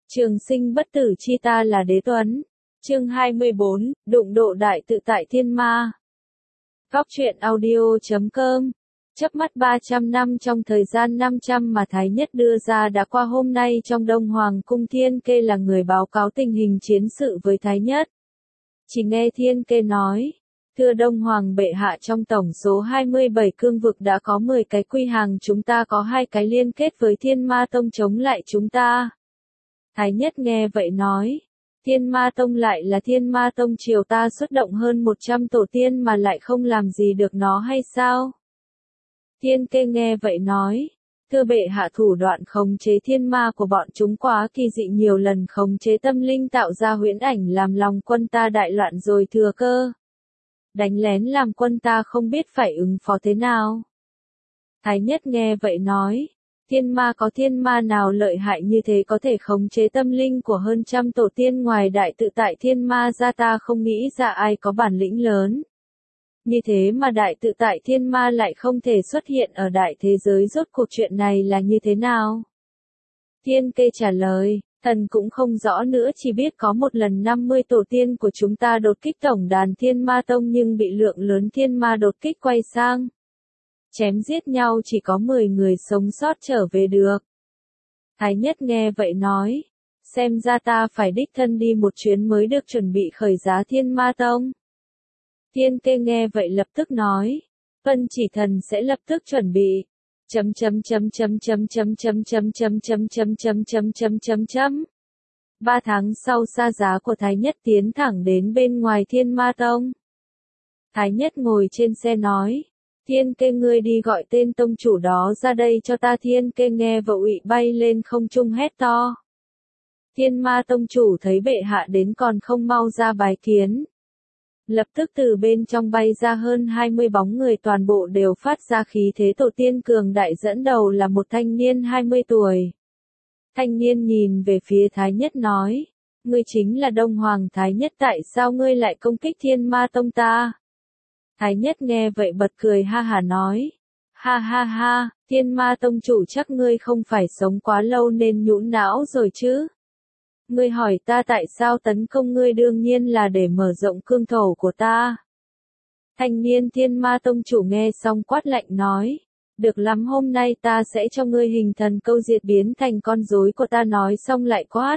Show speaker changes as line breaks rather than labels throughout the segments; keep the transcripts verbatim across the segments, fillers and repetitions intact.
Trường sinh bất tử chi ta là đế tuấn. Chương hai mươi bốn, đụng độ đại tự tại thiên ma. Góc truyện audio chấm com. Chớp mắt ba trăm năm trong thời gian năm trăm mà Thái Nhất đưa ra đã qua, hôm nay trong Đông Hoàng cung Thiên Kê là người báo cáo tình hình chiến sự với Thái Nhất. Chỉ nghe Thiên Kê nói, thưa Đông Hoàng bệ hạ, trong tổng số hai mươi bảy cương vực đã có mười cái quy hàng, chúng ta có hai cái liên kết với Thiên Ma Tông chống lại chúng ta. Thái Nhất nghe vậy nói, Thiên Ma Tông lại là Thiên Ma Tông triều ta xuất động hơn một trăm tổ tiên mà lại không làm gì được nó hay sao? Thiên Kê nghe vậy nói, thưa bệ hạ, thủ đoạn khống chế thiên ma của bọn chúng quá kỳ dị, nhiều lần khống chế tâm linh tạo ra huyễn ảnh làm lòng quân ta đại loạn rồi thừa cơ đánh lén làm quân ta không biết phải ứng phó thế nào. Thái Nhất nghe vậy nói, thiên ma có thiên ma nào lợi hại như thế có thể khống chế tâm linh của hơn trăm tổ tiên, ngoài đại tự tại thiên ma ra ta không nghĩ ra ai có bản lĩnh lớn như thế mà đại tự tại thiên ma lại không thể xuất hiện ở đại thế giới, rốt cuộc chuyện này là như thế nào? Thiên Kê trả lời, thần cũng không rõ nữa, chỉ biết có một lần năm mươi tổ tiên của chúng ta đột kích tổng đàn Thiên Ma Tông nhưng bị lượng lớn thiên ma đột kích quay sang chém giết nhau, chỉ có mười người sống sót trở về được. Thái Nhất nghe vậy nói, xem ra ta phải đích thân đi một chuyến mới được, chuẩn bị khởi giá Thiên Ma Tông. Thiên Kê nghe vậy lập tức nói, vân chỉ thần sẽ lập tức chuẩn bị. Chấm chấm chấm chấm chấm chấm chấm chấm chấm chấm chấm chấm chấm chấm chấm chấm. Ba tháng sau, xa giá của Thái Nhất tiến thẳng đến bên ngoài Thiên Ma Tông. Thái Nhất ngồi trên xe nói, Thiên Kê ngươi đi gọi tên tông chủ đó ra đây cho ta. Thiên Kê nghe vậy ủy bay lên không trung hét to. Thiên Ma Tông chủ thấy bệ hạ đến còn không mau ra bái kiến. Lập tức từ bên trong bay ra hơn hai mươi bóng người, toàn bộ đều phát ra khí thế tổ tiên cường đại, dẫn đầu là một thanh niên hai mươi tuổi. Thanh niên nhìn về phía Thái Nhất nói, ngươi chính là Đông Hoàng Thái Nhất, tại sao ngươi lại công kích Thiên Ma Tông ta? Thái Nhất nghe vậy bật cười ha hả nói, ha ha ha, Thiên Ma Tông chủ chắc ngươi không phải sống quá lâu nên nhũn não rồi chứ? Ngươi hỏi ta tại sao tấn công ngươi, đương nhiên là để mở rộng cương thổ của ta. Thanh niên Thiên Ma Tông chủ nghe xong quát lạnh nói, được lắm, hôm nay ta sẽ cho ngươi hình thần câu diệt, biến thành con rối của ta. Nói xong lại quát.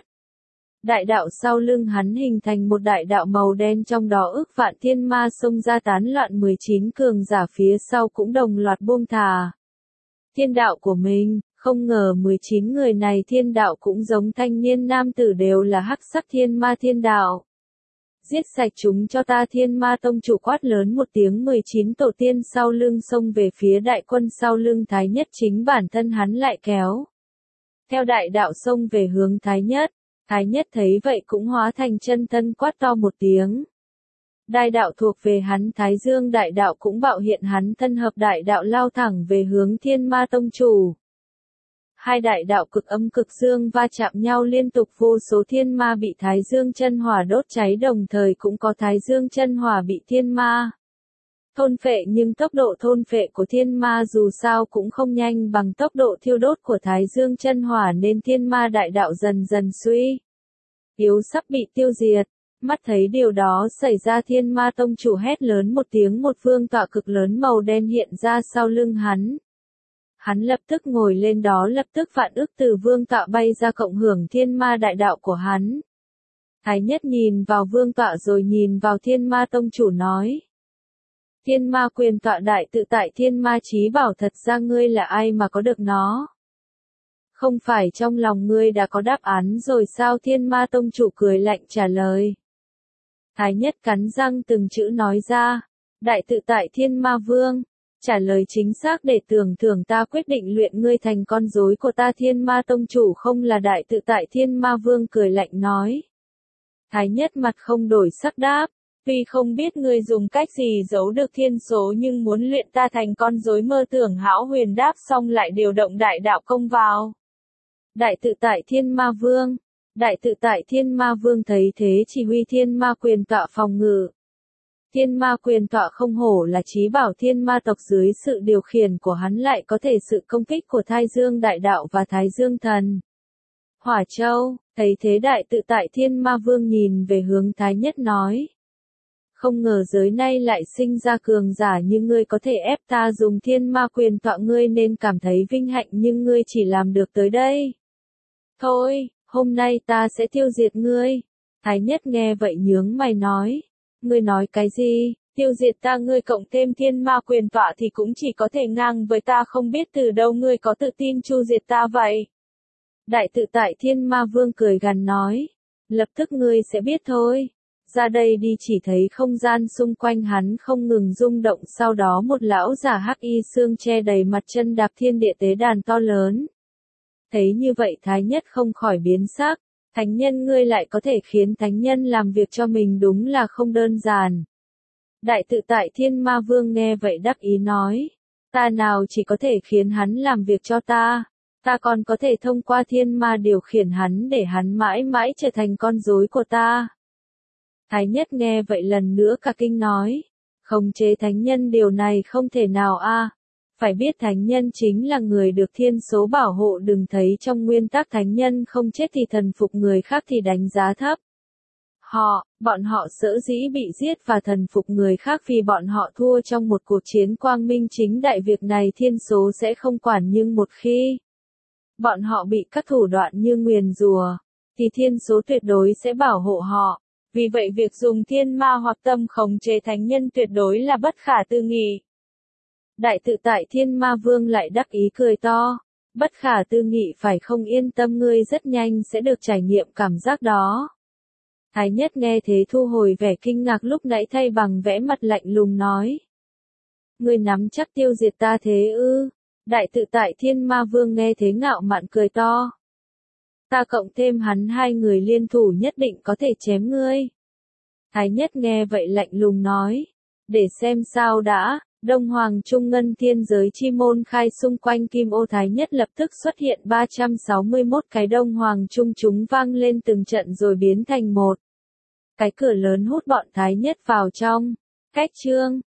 Đại đạo sau lưng hắn hình thành một đại đạo màu đen, trong đó ước vạn thiên ma xông ra tán loạn, mười chín cường giả phía sau cũng đồng loạt buông thả thiên đạo của mình. Không ngờ mười chín người này thiên đạo cũng giống thanh niên nam tử, đều là hắc sắc thiên ma thiên đạo. Giết sạch chúng cho ta. Thiên Ma Tông chủ quát lớn một tiếng, mười chín tổ tiên sau lưng xông về phía đại quân sau lưng Thái Nhất, chính bản thân hắn lại kéo theo đại đạo xông về hướng Thái Nhất. Thái Nhất thấy vậy cũng hóa thành chân thân, quát to một tiếng. Đại đạo thuộc về hắn, Thái Dương đại đạo cũng bạo hiện, hắn thân hợp đại đạo lao thẳng về hướng Thiên Ma Tông chủ. Hai đại đạo cực âm cực dương va chạm nhau liên tục, vô số thiên ma bị Thái Dương chân hỏa đốt cháy, đồng thời cũng có Thái Dương chân hỏa bị thiên ma thôn phệ, nhưng tốc độ thôn phệ của thiên ma dù sao cũng không nhanh bằng tốc độ thiêu đốt của Thái Dương chân hỏa, nên thiên ma đại đạo dần dần suy yếu, sắp bị tiêu diệt. Mắt thấy điều đó xảy ra, Thiên Ma Tông chủ hét lớn một tiếng, một vương tọa cực lớn màu đen hiện ra sau lưng hắn. Hắn lập tức ngồi lên đó, lập tức vạn ức từ vương tọa bay ra, cộng hưởng thiên ma đại đạo của hắn. Thái Nhất nhìn vào vương tọa rồi nhìn vào Thiên Ma Tông chủ nói, Thiên Ma quyền tọa đại tự tại thiên ma chí bảo, thật ra ngươi là ai mà có được nó? Không phải trong lòng ngươi đã có đáp án rồi sao? Thiên Ma Tông chủ cười lạnh trả lời. Thái Nhất cắn răng từng chữ nói ra, đại tự tại thiên ma vương. Trả lời chính xác để tưởng thưởng ta, quyết định luyện ngươi thành con rối của ta. Thiên Ma Tông chủ không là đại tự tại thiên ma vương, cười lạnh nói. Thái Nhất mặt không đổi sắc đáp, tuy không biết ngươi dùng cách gì giấu được thiên số, nhưng muốn luyện ta thành con rối mơ tưởng hão huyền. Đáp xong lại điều động đại đạo công vào. Đại tự tại thiên ma vương. Đại tự tại thiên ma vương thấy thế chỉ huy thiên ma quyền tọa phòng ngự. Thiên ma quyền tọa không hổ là chí bảo thiên ma tộc, dưới sự điều khiển của hắn lại có thể sự công kích của Thái Dương đại đạo và Thái Dương thần Hỏa Châu, thấy thế đại tự tại Thiên Ma Vương nhìn về hướng Thái Nhất nói. Không ngờ giới nay lại sinh ra cường giả như ngươi có thể ép ta dùng thiên ma quyền tọa ngươi nên cảm thấy vinh hạnh nhưng ngươi chỉ làm được tới đây. Thôi, hôm nay ta sẽ tiêu diệt ngươi. Thái Nhất nghe vậy nhướng mày nói. Ngươi nói cái gì? Tiêu diệt ta ngươi cộng thêm thiên ma quyền tọa thì cũng chỉ có thể ngang với ta không biết từ đâu ngươi có tự tin chu diệt ta vậy. Đại tự tại Thiên Ma Vương cười gằn nói. Lập tức ngươi sẽ biết thôi. Ra đây đi chỉ thấy không gian xung quanh hắn không ngừng rung động sau đó một lão giả hắc y xương che đầy mặt chân đạp thiên địa tế đàn to lớn. Thấy như vậy Thái Nhất không khỏi biến sắc. Thánh nhân ngươi lại có thể khiến thánh nhân làm việc cho mình đúng là không đơn giản. Đại tự tại Thiên Ma Vương nghe vậy đắc ý nói. Ta nào chỉ có thể khiến hắn làm việc cho ta. Ta còn có thể thông qua thiên ma điều khiển hắn để hắn mãi mãi trở thành con rối của ta. Thái Nhất nghe vậy lần nữa cả kinh nói. Khống chế thánh nhân điều này không thể nào a. Phải biết thánh nhân chính là người được thiên số bảo hộ đừng thấy trong nguyên tắc thánh nhân không chết thì thần phục người khác thì đánh giá thấp. Họ, bọn họ sở dĩ bị giết và thần phục người khác vì bọn họ thua trong một cuộc chiến quang minh chính đại việc này thiên số sẽ không quản nhưng một khi bọn họ bị các thủ đoạn như nguyền rủa, thì thiên số tuyệt đối sẽ bảo hộ họ. Vì vậy việc dùng thiên ma hoặc tâm khống chế thánh nhân tuyệt đối là bất khả tư nghị. Đại tự tại Thiên Ma Vương lại đắc ý cười to. Bất khả tư nghị phải không yên tâm ngươi rất nhanh sẽ được trải nghiệm cảm giác đó. Thái Nhất nghe thế thu hồi vẻ kinh ngạc lúc nãy thay bằng vẻ mặt lạnh lùng nói. Ngươi nắm chắc tiêu diệt ta thế ư? Đại tự tại Thiên Ma Vương nghe thế ngạo mạn cười to. Ta cộng thêm hắn hai người liên thủ nhất định có thể chém ngươi. Thái Nhất nghe vậy lạnh lùng nói. Để xem sao đã, Đông Hoàng Trung Ngân Thiên Giới Chi Môn khai xung quanh Kim Ô Thái Nhất lập tức xuất hiện ba trăm sáu mươi mốt cái Đông Hoàng Trung chúng vang lên từng trận rồi biến thành một cái cửa lớn hút bọn Thái Nhất vào trong. Cách chương